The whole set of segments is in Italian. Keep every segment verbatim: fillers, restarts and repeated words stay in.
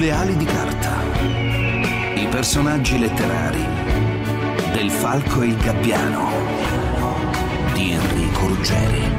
Le ali di carta. I personaggi letterari del Falco e il Gabbiano di Enrico Ruggeri.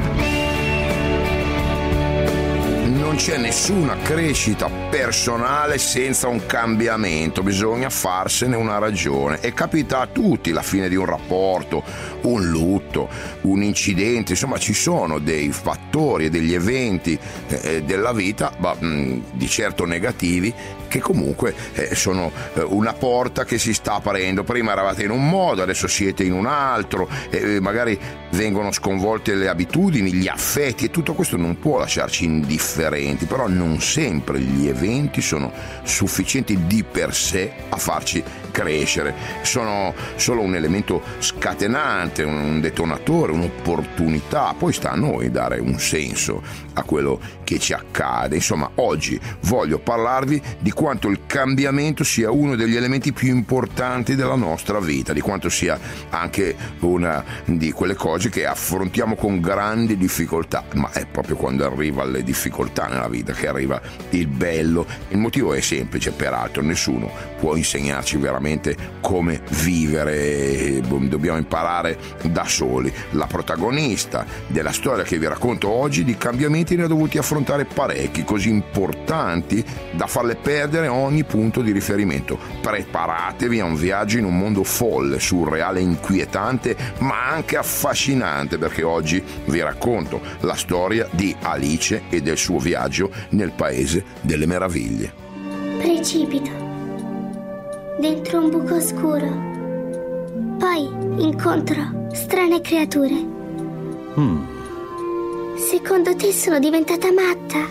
Non c'è nessuna crescita personale senza un cambiamento, bisogna farsene una ragione e capita a tutti la fine di un rapporto, un lutto, un incidente, insomma ci sono dei fattori e degli eventi eh, della vita, ma, mh, di certo negativi, che comunque eh, sono eh, una porta che si sta aprendo. Prima eravate in un modo, adesso siete in un altro, e eh, magari vengono sconvolte le abitudini, gli affetti, e tutto questo non può lasciarci indifferenti, però non sempre gli eventi sono sufficienti di per sé a farci crescere, sono solo un elemento scatenante, un detonatore, un'opportunità, poi sta a noi dare un senso a quello che ci accade. Insomma, oggi voglio parlarvi di quanto il cambiamento sia uno degli elementi più importanti della nostra vita, di quanto sia anche una di quelle cose che affrontiamo con grandi difficoltà, ma è proprio quando arriva le difficoltà nella vita che arriva il bello. Il motivo è semplice, peraltro nessuno può insegnarci veramente come vivere, dobbiamo imparare da soli. La protagonista della storia che vi racconto oggi di cambiamenti ne ha dovuti affrontare parecchi, così importanti da farle perdere ogni punto di riferimento. Preparatevi a un viaggio in un mondo folle, surreale, inquietante, ma anche affascinante, perché oggi vi racconto la storia di Alice e del suo viaggio nel Paese delle Meraviglie. Precipito dentro un buco oscuro, poi incontro strane creature. Mm. Secondo te sono diventata matta?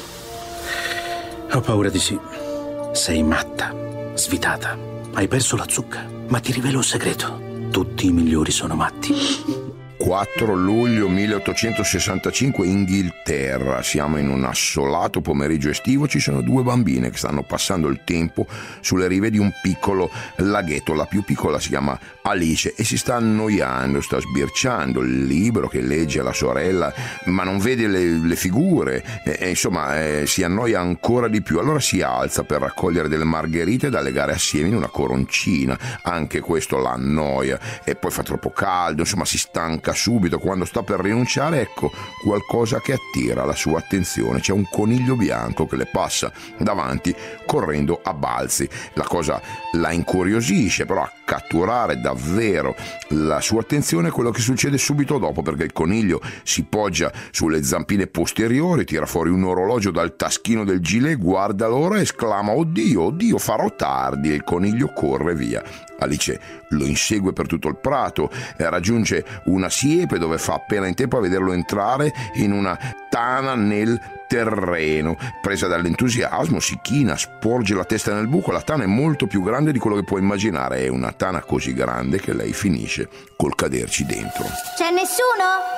Ho paura di sì. Sei matta, svitata, hai perso la zucca. Ma ti rivelo un segreto: tutti i migliori sono matti. quattro luglio milleottocentosessantacinque, Inghilterra. Siamo in un assolato pomeriggio estivo. Ci sono due bambine che stanno passando il tempo sulle rive di un piccolo laghetto. La più piccola si chiama Alice e si sta annoiando, sta sbirciando il libro che legge alla sorella, ma non vede le, le figure e, e insomma eh, si annoia ancora di più. Allora si alza per raccogliere delle margherite da legare assieme in una coroncina. Anche questo la annoia, e poi fa troppo caldo, insomma si stanca subito. Quando sta per rinunciare, ecco qualcosa che attira la sua attenzione. C'è un coniglio bianco che le passa davanti correndo a balzi. La cosa la incuriosisce, però a catturare davvero la sua attenzione è quello che succede subito dopo, perché il coniglio si poggia sulle zampine posteriori, tira fuori un orologio dal taschino del gilet, guarda l'ora e esclama: oddio, oddio, farò tardi, e il coniglio corre via. Alice lo insegue per tutto il prato e raggiunge una siepe dove fa appena in tempo a vederlo entrare in una tana nel terreno. Presa dall'entusiasmo si china, sporge la testa nel buco. La tana è molto più grande di quello che può immaginare, è una tana così grande che lei finisce col caderci dentro. C'è nessuno?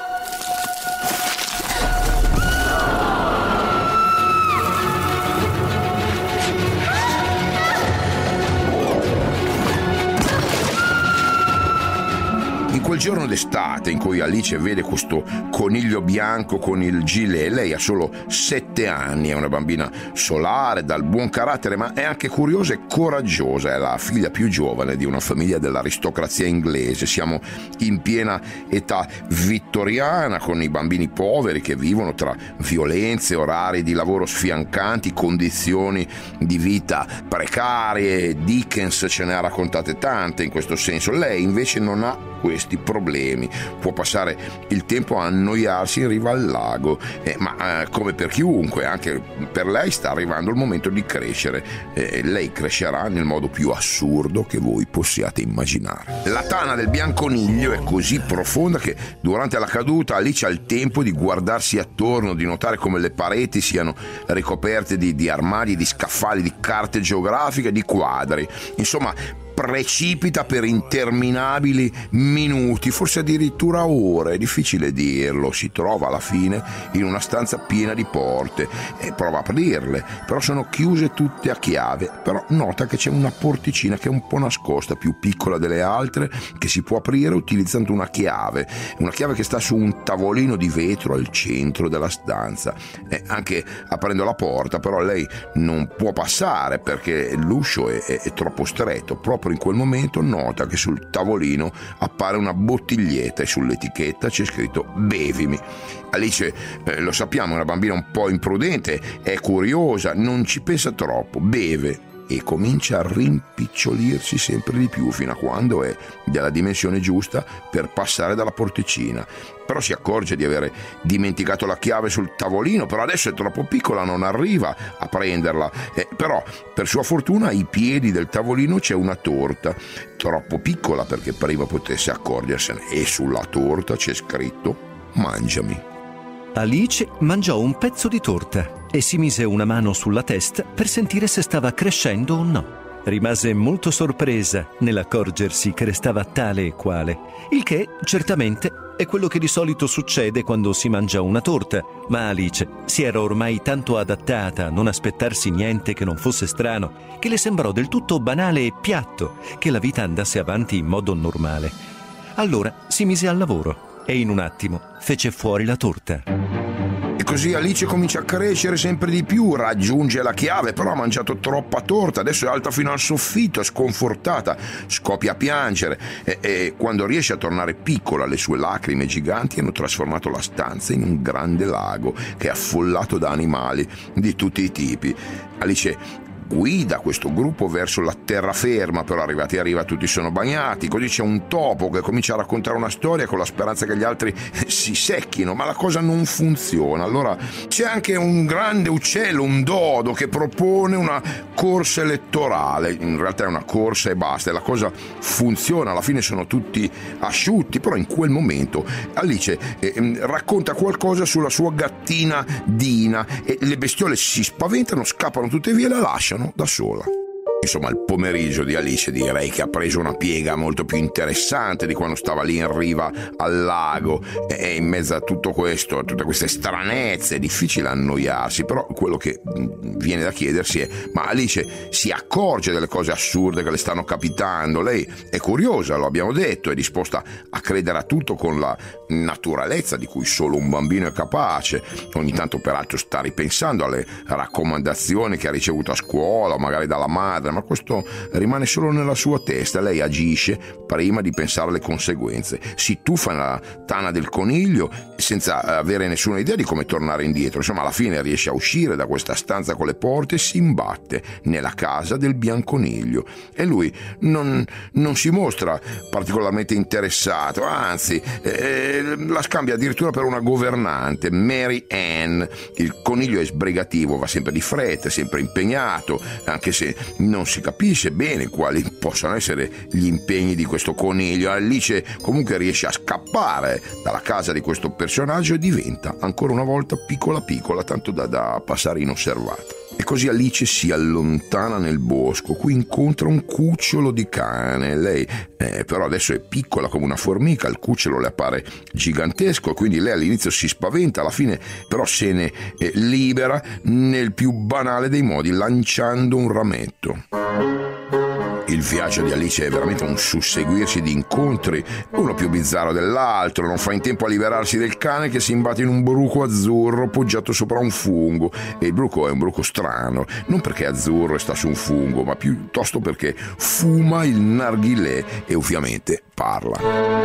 In quel giorno d'estate in cui Alice vede questo coniglio bianco con il gilet, lei ha solo sette anni, è una bambina solare, dal buon carattere, ma è anche curiosa e coraggiosa. È la figlia più giovane di una famiglia dell'aristocrazia inglese. Siamo in piena età vittoriana, con i bambini poveri che vivono tra violenze, orari di lavoro sfiancanti, condizioni di vita precarie. Dickens ce ne ha raccontate tante in questo senso. Lei invece non ha questi problemi, può passare il tempo a annoiarsi in riva al lago, eh, ma eh, come per chiunque, anche per lei sta arrivando il momento di crescere. Eh, lei crescerà nel modo più assurdo che voi possiate immaginare. La tana del bianconiglio è così profonda che durante la caduta Alice ha il tempo di guardarsi attorno, di notare come le pareti siano ricoperte di, di armadi, di scaffali, di carte geografiche, di quadri. Insomma, precipita per interminabili minuti, forse addirittura ore, è difficile dirlo. Si trova alla fine in una stanza piena di porte e prova a aprirle, però sono chiuse tutte a chiave. Però nota che c'è una porticina che è un po' nascosta, più piccola delle altre, che si può aprire utilizzando una chiave, una chiave che sta su un tavolino di vetro al centro della stanza. E anche aprendo la porta, però, lei non può passare perché l'uscio è, è, è troppo stretto. Proprio in quel momento nota che sul tavolino appare una bottiglietta e sull'etichetta c'è scritto bevimi. Alice, eh, lo sappiamo, è una bambina un po' imprudente, è curiosa, non ci pensa troppo, beve e comincia a rimpicciolirsi sempre di più fino a quando è della dimensione giusta per passare dalla porticina. Però si accorge di avere dimenticato la chiave sul tavolino, però adesso è troppo piccola, non arriva a prenderla. Eh, però per sua fortuna ai piedi del tavolino c'è una torta, troppo piccola perché prima potesse accorgersene, e sulla torta c'è scritto mangiami. Alice mangiò un pezzo di torta e si mise una mano sulla testa per sentire se stava crescendo o no. Rimase molto sorpresa nell'accorgersi che restava tale e quale, il che certamente è quello che di solito succede quando si mangia una torta, ma Alice si era ormai tanto adattata a non aspettarsi niente che non fosse strano, che le sembrò del tutto banale e piatto che la vita andasse avanti in modo normale. Allora si mise al lavoro e in un attimo fece fuori la torta. E così Alice comincia a crescere sempre di più, raggiunge la chiave, però ha mangiato troppa torta, adesso è alta fino al soffitto, è sconfortata, scoppia a piangere e, e quando riesce a tornare piccola le sue lacrime giganti hanno trasformato la stanza in un grande lago che è affollato da animali di tutti i tipi. Alice guida questo gruppo verso la terraferma, però arrivati a riva tutti sono bagnati, così c'è un topo che comincia a raccontare una storia con la speranza che gli altri si secchino, ma la cosa non funziona. Allora c'è anche un grande uccello, un dodo, che propone una corsa elettorale, in realtà è una corsa e basta, e la cosa funziona, alla fine sono tutti asciutti, però in quel momento Alice eh, racconta qualcosa sulla sua gattina Dina e le bestiole si spaventano, scappano tutte via e la lasciano da sola. Insomma, il pomeriggio di Alice direi che ha preso una piega molto più interessante di quando stava lì in riva al lago, e in mezzo a tutto questo, a tutte queste stranezze, è difficile annoiarsi. Però quello che viene da chiedersi è: ma Alice si accorge delle cose assurde che le stanno capitando? Lei è curiosa, lo abbiamo detto, è disposta a credere a tutto con la naturalezza di cui solo un bambino è capace. Ogni tanto peraltro sta ripensando alle raccomandazioni che ha ricevuto a scuola o magari dalla madre, ma questo rimane solo nella sua testa. Lei agisce prima di pensare alle conseguenze, si tuffa nella tana del coniglio senza avere nessuna idea di come tornare indietro. Insomma, alla fine riesce a uscire da questa stanza con le porte e si imbatte nella casa del bianconiglio, e lui non, non si mostra particolarmente interessato, anzi eh, la scambia addirittura per una governante, Mary Ann. Il coniglio è sbrigativo, va sempre di fretta, sempre impegnato, anche se non non si capisce bene quali possano essere gli impegni di questo coniglio. Alice comunque riesce a scappare dalla casa di questo personaggio e diventa ancora una volta piccola piccola, tanto da, da passare inosservata. E così Alice si allontana nel bosco, qui incontra un cucciolo di cane. Lei eh, però adesso è piccola come una formica, il cucciolo le appare gigantesco, quindi lei all'inizio si spaventa, alla fine però se ne eh, libera nel più banale dei modi, lanciando un rametto. Il viaggio di Alice è veramente un susseguirsi di incontri, uno più bizzarro dell'altro. Non fa in tempo a liberarsi del cane che si imbatte in un bruco azzurro poggiato sopra un fungo. E il bruco è un bruco strano, non perché è azzurro e sta su un fungo, ma piuttosto perché fuma il narghilè e ovviamente parla.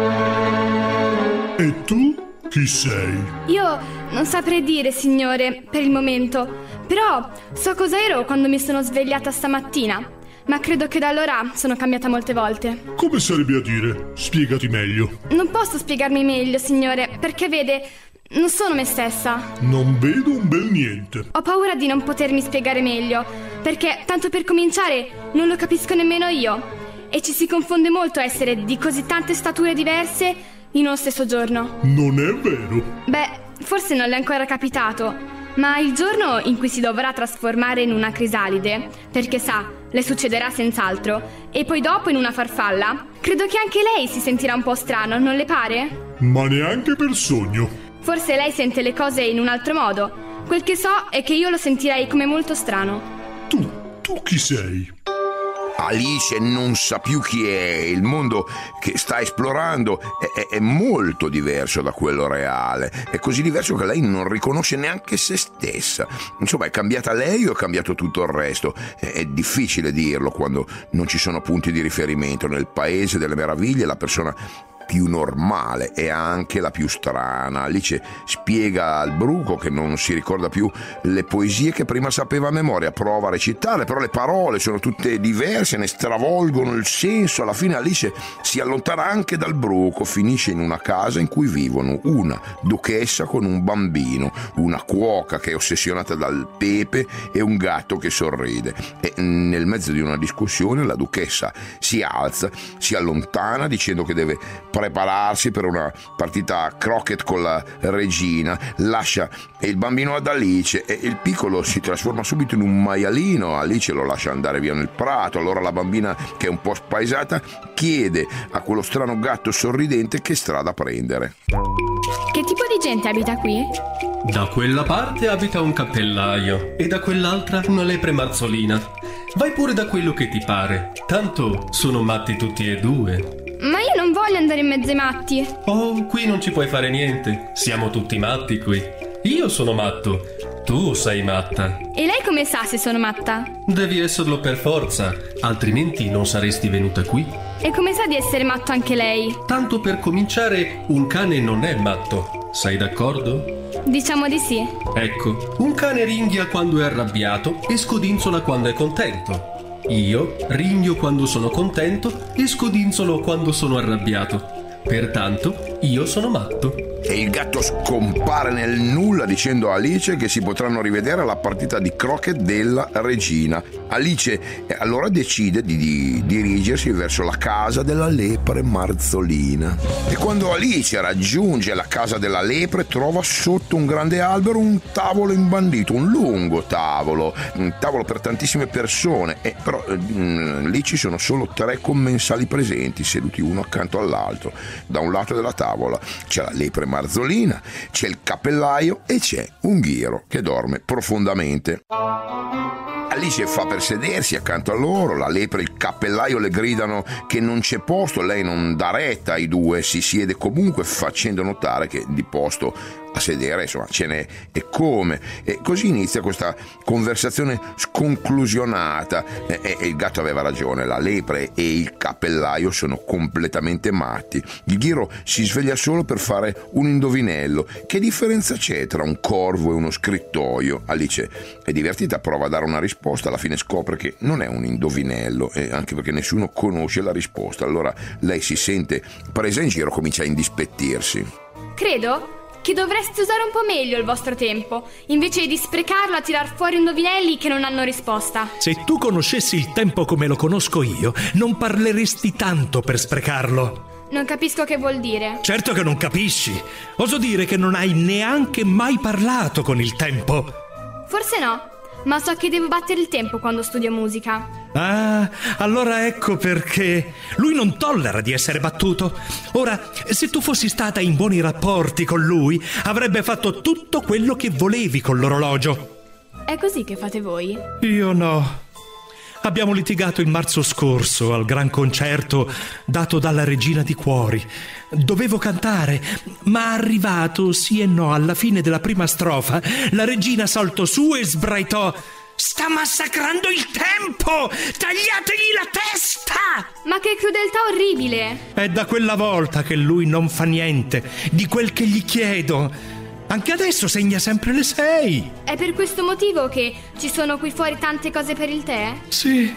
E tu chi sei? Io non saprei dire, signore, per il momento, però so cosa ero quando mi sono svegliata stamattina. Ma credo che da allora sono cambiata molte volte. Come sarebbe a dire? Spiegati meglio. Non posso spiegarmi meglio, signore, perché vede, non sono me stessa. Non vedo un bel niente. Ho paura di non potermi spiegare meglio, perché, tanto per cominciare, non lo capisco nemmeno io. E ci si confonde molto a essere di così tante stature diverse in uno stesso giorno. Non è vero. Beh, forse non le è ancora capitato. Ma il giorno in cui si dovrà trasformare in una crisalide, perché sa, le succederà senz'altro, e poi dopo in una farfalla, credo che anche lei si sentirà un po' strano, non le pare? Ma neanche per sogno. Forse lei sente le cose in un altro modo. Quel che so è che io lo sentirei come molto strano. Tu, tu chi sei? Alice non sa più chi è. Il mondo che sta esplorando è, è, è molto diverso da quello reale. È così diverso che lei non riconosce neanche se stessa. Insomma, è cambiata lei o è cambiato tutto il resto? È, è difficile dirlo quando non ci sono punti di riferimento. Nel paese delle meraviglie la persona più normale e anche la più strana. Alice spiega al bruco che non si ricorda più le poesie che prima sapeva a memoria, prova a recitarle, però le parole sono tutte diverse, ne stravolgono il senso. Alla fine Alice si allontana anche dal bruco, finisce in una casa in cui vivono una duchessa con un bambino, una cuoca che è ossessionata dal pepe e un gatto che sorride. E nel mezzo di una discussione la duchessa si alza, si allontana dicendo che deve prepararsi per una partita a croquet con la regina, lascia il bambino ad Alice e il piccolo si trasforma subito in un maialino. Alice lo lascia andare via nel prato. Allora la bambina, che è un po' spaesata, chiede a quello strano gatto sorridente che strada prendere. Che tipo di gente abita qui? Da quella parte abita un cappellaio e da quell'altra una lepre marzolina. Vai pure da quello che ti pare, tanto sono matti tutti e due. Ma io non voglio andare in mezzo ai matti. Oh, qui non ci puoi fare niente. Siamo tutti matti qui. Io sono matto. Tu sei matta. E lei come sa se sono matta? Devi esserlo per forza, altrimenti non saresti venuta qui. E come sa di essere matto anche lei? Tanto per cominciare, un cane non è matto. Sei d'accordo? Diciamo di sì. Ecco, un cane ringhia quando è arrabbiato e scodinzola quando è contento. Io ringhio quando sono contento e scodinzolo quando sono arrabbiato. Pertanto, io sono matto. E il gatto scompare nel nulla dicendo a Alice che si potranno rivedere alla partita di croquet della regina. Alice allora decide di, di dirigersi verso la casa della lepre marzolina. E quando Alice raggiunge la casa della lepre trova sotto un grande albero un tavolo imbandito, un lungo tavolo, un tavolo per tantissime persone. E però mh, lì ci sono solo tre commensali presenti, seduti uno accanto all'altro. Da un lato della tavola c'è la lepre marzolina, c'è il cappellaio e c'è un ghiro che dorme profondamente. Alice fa per sedersi accanto a loro, la lepre e il cappellaio le gridano che non c'è posto, lei non dà retta ai due, si siede comunque facendo notare che di posto a sedere insomma ce n'è e come. E così inizia questa conversazione sconclusionata e, e, e il gatto aveva ragione, la lepre e il cappellaio sono completamente matti. Il ghiro si sveglia solo per fare un indovinello. Che differenza c'è tra un corvo e uno scrittoio? Alice è divertita, prova a dare una risposta, alla fine scopre che non è un indovinello, e anche perché nessuno conosce la risposta. Allora lei si sente presa in giro, comincia a indispettirsi. Credo che dovreste usare un po' meglio il vostro tempo, invece di sprecarlo a tirar fuori indovinelli che non hanno risposta. Se tu conoscessi il tempo come lo conosco io, non parleresti tanto per sprecarlo. Non capisco che vuol dire. Certo che non capisci. Oso dire che non hai neanche mai parlato con il tempo. Forse no, ma so che devo battere il tempo quando studio musica. Ah, allora ecco perché lui non tollera di essere battuto. Ora, se tu fossi stata in buoni rapporti con lui, avrebbe fatto tutto quello che volevi con l'orologio. È così che fate voi? Io no. Abbiamo litigato il marzo scorso al gran concerto dato dalla Regina di Cuori. Dovevo cantare, ma arrivato sì e no alla fine della prima strofa, la regina saltò su e sbraitò: «Sta massacrando il tempo! Tagliategli la testa!» Ma che crudeltà orribile! È da quella volta che lui non fa niente di quel che gli chiedo. Anche adesso segna sempre le sei. È per questo motivo che ci sono qui fuori tante cose per il tè? Sì,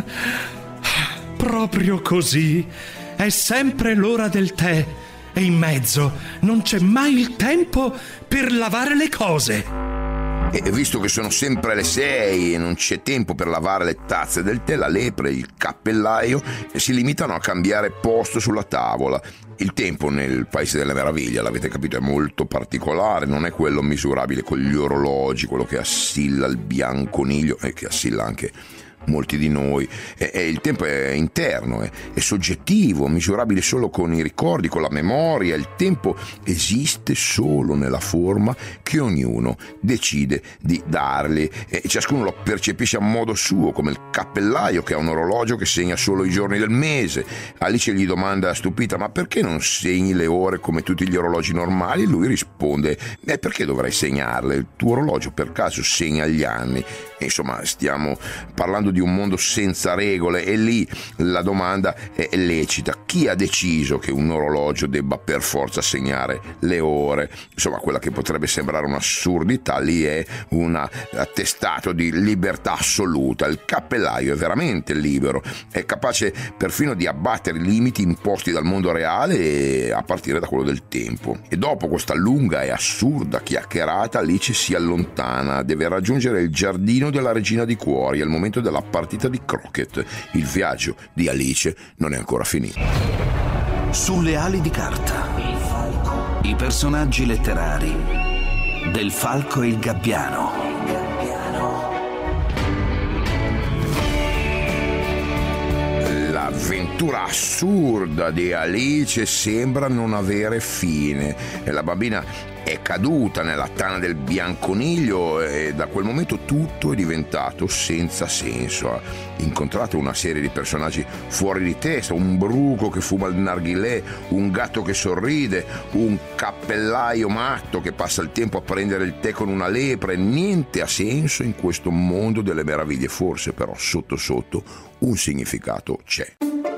proprio così. È sempre l'ora del tè e in mezzo non c'è mai il tempo per lavare le cose. E visto che sono sempre le sei e non c'è tempo per lavare le tazze del tè, la lepre e il cappellaio si limitano a cambiare posto sulla tavola. Il tempo nel Paese delle Meraviglie, l'avete capito, è molto particolare, non è quello misurabile con gli orologi, quello che assilla il bianconiglio e che assilla anche molti di noi. E, e il tempo è interno, è, è soggettivo, misurabile solo con i ricordi, con la memoria. Il tempo esiste solo nella forma che ognuno decide di dargli e ciascuno lo percepisce a modo suo, come il cappellaio che ha un orologio che segna solo i giorni del mese. Alice gli domanda stupita: ma perché non segni le ore come tutti gli orologi normali? Lui risponde: eh, perché dovrei segnarle? Il tuo orologio per caso segna gli anni? E insomma, stiamo parlando di un mondo senza regole e lì la domanda è lecita: chi ha deciso che un orologio debba per forza segnare le ore? Insomma, quella che potrebbe sembrare un'assurdità lì è un attestato di libertà assoluta. Il cappellaio è veramente libero, è capace perfino di abbattere i limiti imposti dal mondo reale a partire da quello del tempo. E dopo questa lunga e assurda chiacchierata, Alice si allontana, deve raggiungere il giardino della Regina di Cuori. È il momento della partita di croquet. Il viaggio di Alice non è ancora finito. Sulle ali di carta, i personaggi letterari del Falco e il Gabbiano. L'avventura assurda di Alice sembra non avere fine e la bambina è caduta nella tana del bianconiglio e da quel momento tutto è diventato senza senso. Ha incontrato una serie di personaggi fuori di testa, un bruco che fuma il narghilè, un gatto che sorride, un cappellaio matto che passa il tempo a prendere il tè con una lepre. Niente ha senso in questo mondo delle meraviglie, forse però sotto sotto un significato c'è.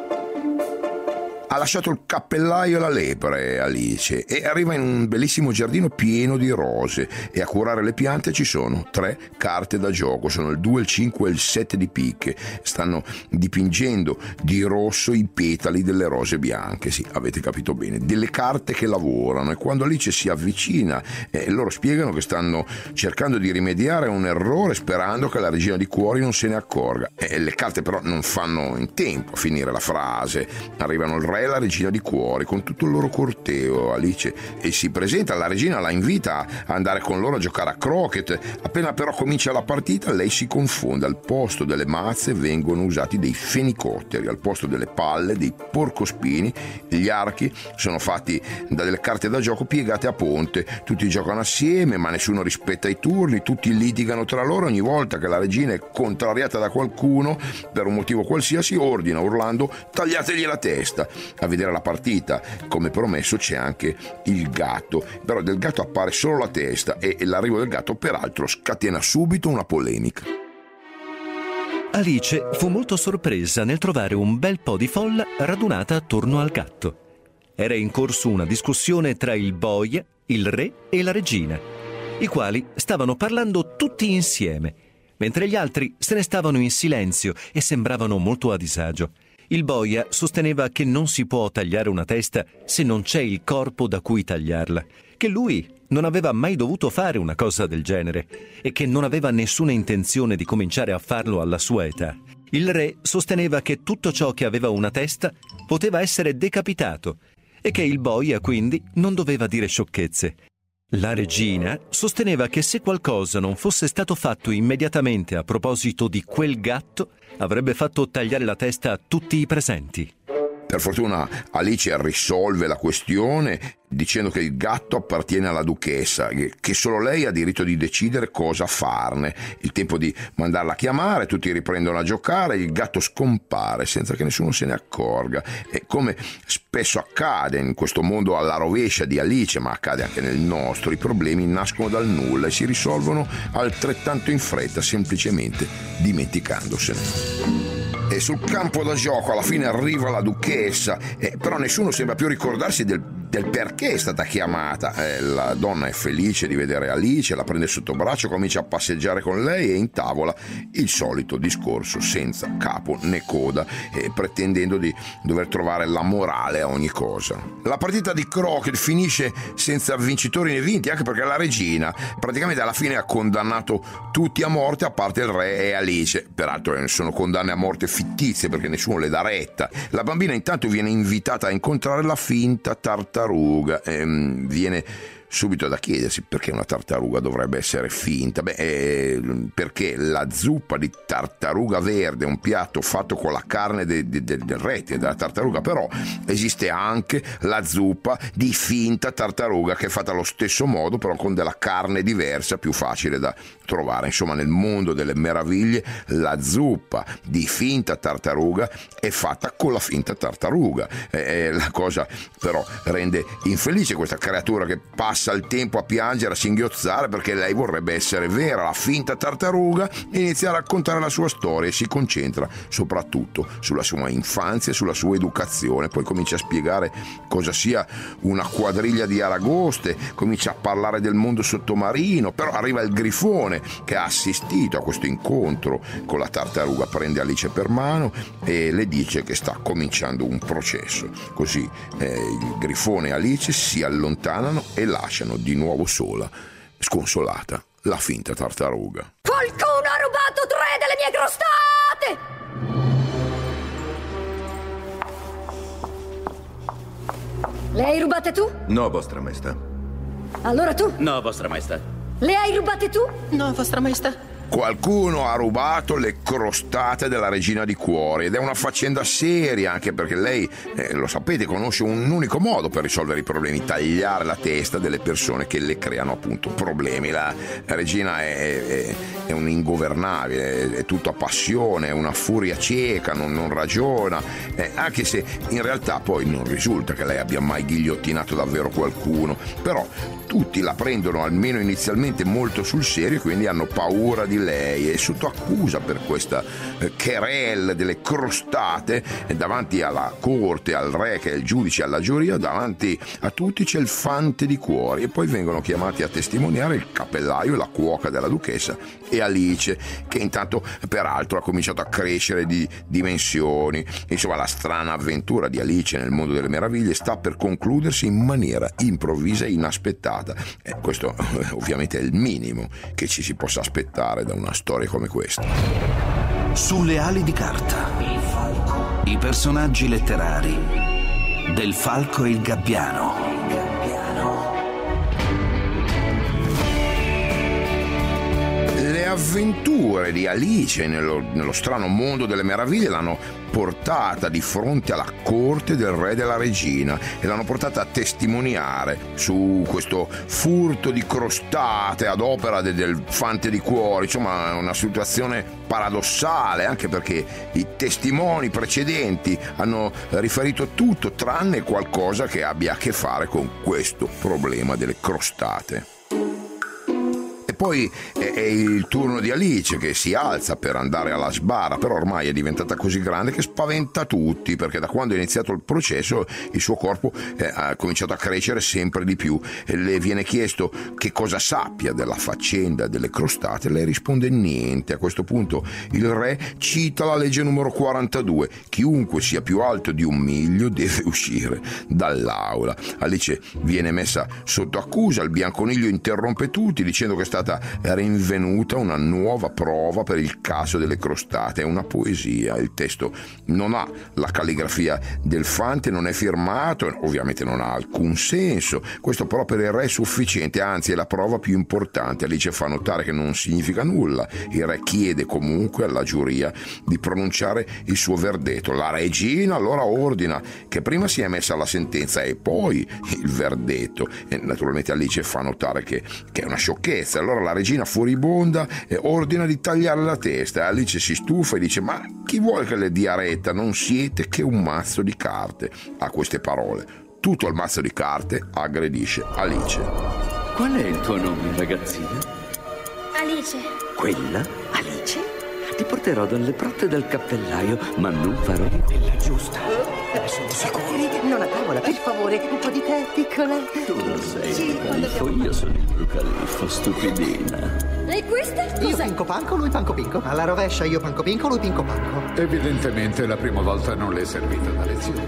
Ha lasciato il cappellaio e la lepre Alice e arriva in un bellissimo giardino pieno di rose e a curare le piante ci sono tre carte da gioco, sono il due, il cinque e il sette di picche. Stanno dipingendo di rosso i petali delle rose bianche, sì, avete capito bene, delle carte che lavorano. E quando Alice si avvicina eh, loro spiegano che stanno cercando di rimediare a un errore sperando che la Regina di Cuori non se ne accorga. E le carte però non fanno in tempo a finire la frase. Arrivano il re e la Regina di Cuori con tutto il loro corteo. Alice e si presenta, la regina la invita a andare con loro a giocare a croquet. Appena però comincia la partita lei si confonde, al posto delle mazze vengono usati dei fenicotteri, al posto delle palle dei porcospini. Gli archi sono fatti da delle carte da gioco piegate a ponte, tutti giocano assieme ma nessuno rispetta i turni, tutti litigano tra loro. Ogni volta che la regina è contrariata da qualcuno per un motivo qualsiasi ordina urlando: tagliategli la testa. A vedere la partita, come promesso, c'è anche il gatto, però del gatto appare solo la testa e l'arrivo del gatto peraltro scatena subito una polemica. Alice fu molto sorpresa nel trovare un bel po' di folla radunata attorno al gatto. Era in corso una discussione tra il boia, il re e la regina, i quali stavano parlando tutti insieme, mentre gli altri se ne stavano in silenzio e sembravano molto a disagio. Il boia sosteneva che non si può tagliare una testa se non c'è il corpo da cui tagliarla, che lui non aveva mai dovuto fare una cosa del genere e che non aveva nessuna intenzione di cominciare a farlo alla sua età. Il re sosteneva che tutto ciò che aveva una testa poteva essere decapitato e che il boia quindi non doveva dire sciocchezze. La regina sosteneva che se qualcosa non fosse stato fatto immediatamente a proposito di quel gatto, avrebbe fatto tagliare la testa a tutti i presenti. Per fortuna Alice risolve la questione dicendo che il gatto appartiene alla duchessa, che solo lei ha diritto di decidere cosa farne. Il tempo di mandarla a chiamare, tutti riprendono a giocare, il gatto scompare senza che nessuno se ne accorga. E come spesso accade in questo mondo alla rovescia di Alice, ma accade anche nel nostro, i problemi nascono dal nulla e si risolvono altrettanto in fretta, semplicemente dimenticandosene. E sul campo da gioco alla fine arriva la duchessa, eh, però nessuno sembra più ricordarsi del del perché è stata chiamata. Eh, la donna è felice di vedere Alice, la prende sotto braccio, comincia a passeggiare con lei e intavola il solito discorso senza capo né coda, eh, pretendendo di dover trovare la morale a ogni cosa. La partita di croquet finisce senza vincitori né vinti, anche perché la regina praticamente alla fine ha condannato tutti a morte a parte il re e Alice. Peraltro sono condanne a morte fittizie perché nessuno le dà retta. La bambina intanto viene invitata a incontrare la finta tartaruga, ehm, viene subito da chiedersi perché una tartaruga dovrebbe essere finta. Beh, eh, perché la zuppa di tartaruga verde è un piatto fatto con la carne de, de, de, del rettile, della tartaruga, però esiste anche la zuppa di finta tartaruga che è fatta allo stesso modo, però con della carne diversa, più facile da trovare. Insomma, nel mondo delle meraviglie la zuppa di finta tartaruga è fatta con la finta tartaruga. Eh, la cosa però rende infelice questa creatura che passa il tempo a piangere, a singhiozzare perché lei vorrebbe essere vera, la finta tartaruga, e inizia a raccontare la sua storia e si concentra soprattutto sulla sua infanzia e sulla sua educazione. Poi comincia a spiegare cosa sia una quadriglia di aragoste, comincia a parlare del mondo sottomarino, però arriva il grifone che ha assistito a questo incontro con la tartaruga, prende Alice per mano e le dice che sta cominciando un processo. Così eh, il grifone e Alice si allontanano e lasciano di nuovo sola, sconsolata, la finta tartaruga. Qualcuno ha rubato tre delle mie crostate! Le hai rubate tu? No, vostra maestà. Allora tu? No, vostra maestà. Le hai rubate tu? No, vostra maestà. Qualcuno ha rubato le crostate della regina di cuori ed è una faccenda seria, anche perché lei, eh, lo sapete, conosce un unico modo per risolvere i problemi: tagliare la testa delle persone che le creano appunto problemi. La, la regina è, è, è un ingovernabile, è, è tutta passione, è una furia cieca, non, non ragiona, eh, anche se in realtà poi non risulta che lei abbia mai ghigliottinato davvero qualcuno, però tutti la prendono almeno inizialmente molto sul serio e quindi hanno paura di lei. È sotto accusa per questa eh, querelle delle crostate e davanti alla corte, al re che è il giudice, alla giuria, davanti a tutti c'è il fante di cuori e poi vengono chiamati a testimoniare il cappellaio, la cuoca della duchessa e Alice, che intanto peraltro ha cominciato a crescere di dimensioni. Insomma, la strana avventura di Alice nel mondo delle meraviglie sta per concludersi in maniera improvvisa e inaspettata. Eh, questo ovviamente è il minimo che ci si possa aspettare da una storia come questa. Sulle ali di carta, i personaggi letterari del Falco e il Gabbiano. Le avventure di Alice nello, nello strano mondo delle meraviglie l'hanno portata di fronte alla corte del re e della regina e l'hanno portata a testimoniare su questo furto di crostate ad opera de, del fante di cuori. Insomma, una situazione paradossale, anche perché i testimoni precedenti hanno riferito tutto tranne qualcosa che abbia a che fare con questo problema delle crostate. Poi è il turno di Alice, che si alza per andare alla sbarra, però ormai è diventata così grande che spaventa tutti, perché da quando è iniziato il processo il suo corpo eh, ha cominciato a crescere sempre di più. E le viene chiesto che cosa sappia della faccenda delle crostate, lei risponde niente. A questo punto il re cita la legge numero quarantadue: chiunque sia più alto di un miglio deve uscire dall'aula. Alice viene messa sotto accusa, il bianconiglio interrompe tutti dicendo che è stata rinvenuta una nuova prova per il caso delle crostate. È una poesia, il testo non ha la calligrafia del fante, non è firmato, ovviamente non ha alcun senso. Questo però per il re è sufficiente, anzi è la prova più importante. Alice fa notare che non significa nulla. Il re chiede comunque alla giuria di pronunciare il suo verdetto. La regina allora ordina che prima sia emessa la sentenza e poi il verdetto, e naturalmente Alice fa notare che, che è una sciocchezza. Allora la regina furibonda eh, ordina di tagliare la testa. Alice si stufa e dice: ma chi vuole che le dia retta? Non siete che un mazzo di carte. A queste parole tutto il mazzo di carte aggredisce Alice. Qual è il tuo nome, ragazzina? Alice. Quella? Alice? Ti porterò dalle protte del cappellaio, ma non farò di quella giusta. Sono sicuri? Non a tavola, per favore, un po' di tè, piccola. Tu non sei Sì, il califfo, io sono il brucaliffo, stupidina. E questa? Io Cos'è? pinco panco, lui panco pinco. Alla rovescia, io panco pinco, lui pinco panco. Evidentemente la prima volta non le è servita una lezione.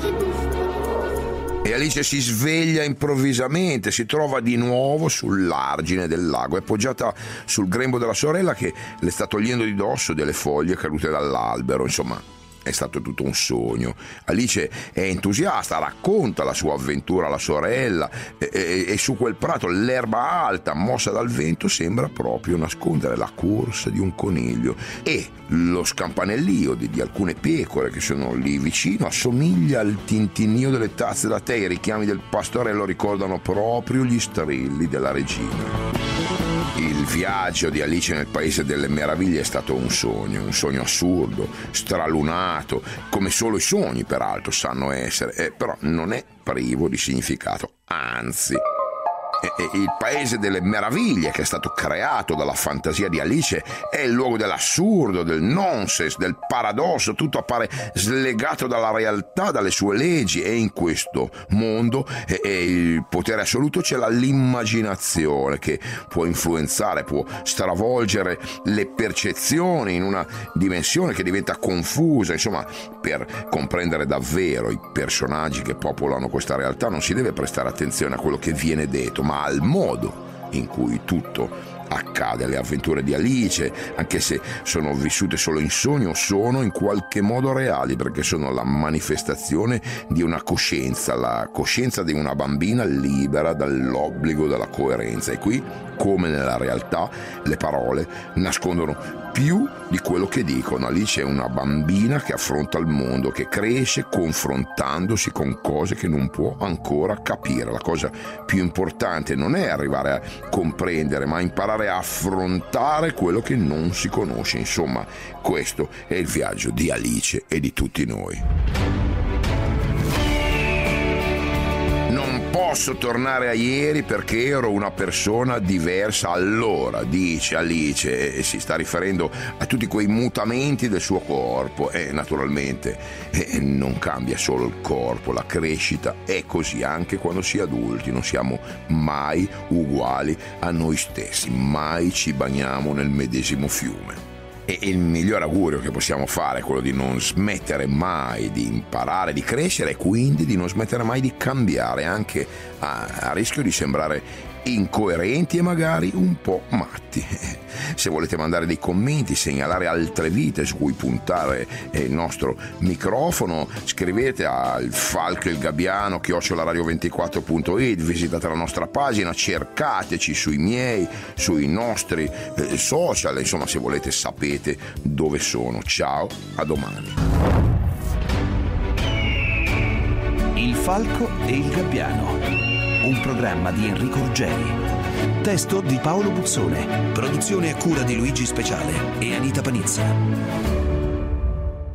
E Alice si sveglia improvvisamente, si trova di nuovo sull'argine del lago, è poggiata sul grembo della sorella che le sta togliendo di dosso delle foglie cadute dall'albero, insomma. È stato tutto un sogno. Alice è entusiasta, racconta la sua avventura alla sorella e, e, e su quel prato l'erba alta, mossa dal vento, sembra proprio nascondere la corsa di un coniglio e lo scampanellio di, di alcune pecore che sono lì vicino assomiglia al tintinnio delle tazze da tè. I richiami del pastorello ricordano proprio gli strilli della regina. Il viaggio di Alice nel Paese delle Meraviglie è stato un sogno, un sogno assurdo, stralunato, come solo i sogni peraltro sanno essere, eh, però non è privo di significato, anzi. Il Paese delle Meraviglie, che è stato creato dalla fantasia di Alice, è il luogo dell'assurdo, del nonsense, del paradosso. Tutto appare slegato dalla realtà, dalle sue leggi, e in questo mondo e, e il potere assoluto c'è l'immaginazione che può influenzare, può stravolgere le percezioni in una dimensione che diventa confusa. Insomma, per comprendere davvero i personaggi che popolano questa realtà non si deve prestare attenzione a quello che viene detto, ma al modo in cui tutto accade. Le avventure di Alice, anche se sono vissute solo in sogno, sono in qualche modo reali, perché sono la manifestazione di una coscienza, la coscienza di una bambina libera dall'obbligo della coerenza. E qui, come nella realtà, le parole nascondono più di quello che dicono. Alice è una bambina che affronta il mondo, che cresce confrontandosi con cose che non può ancora capire. La cosa più importante non è arrivare a comprendere, ma imparare a affrontare quello che non si conosce. Insomma, questo è il viaggio di Alice e di tutti noi. Non posso tornare a ieri perché ero una persona diversa allora, dice Alice, e si sta riferendo a tutti quei mutamenti del suo corpo. E naturalmente eh, non cambia solo il corpo, la crescita è così anche quando si è adulti. Non siamo mai uguali a noi stessi, mai ci bagniamo nel medesimo fiume. E il miglior augurio che possiamo fare è quello di non smettere mai di imparare, di crescere, e quindi di non smettere mai di cambiare, anche a, a rischio di sembrare incoerenti e magari un po' matti. Se volete mandare dei commenti, segnalare altre vite su cui puntare il nostro microfono, scrivete al falco il gabbiano chiocciola radio ventiquattro punto it, visitate la nostra pagina, cercateci sui miei, sui nostri eh, social, insomma, se volete sapete dove sono. Ciao, a domani. Il falco e il gabbiano, un programma di Enrico Ruggeri. Testo di Paolo Buzzone. Produzione a cura di Luigi Speciale e Anita Panizza.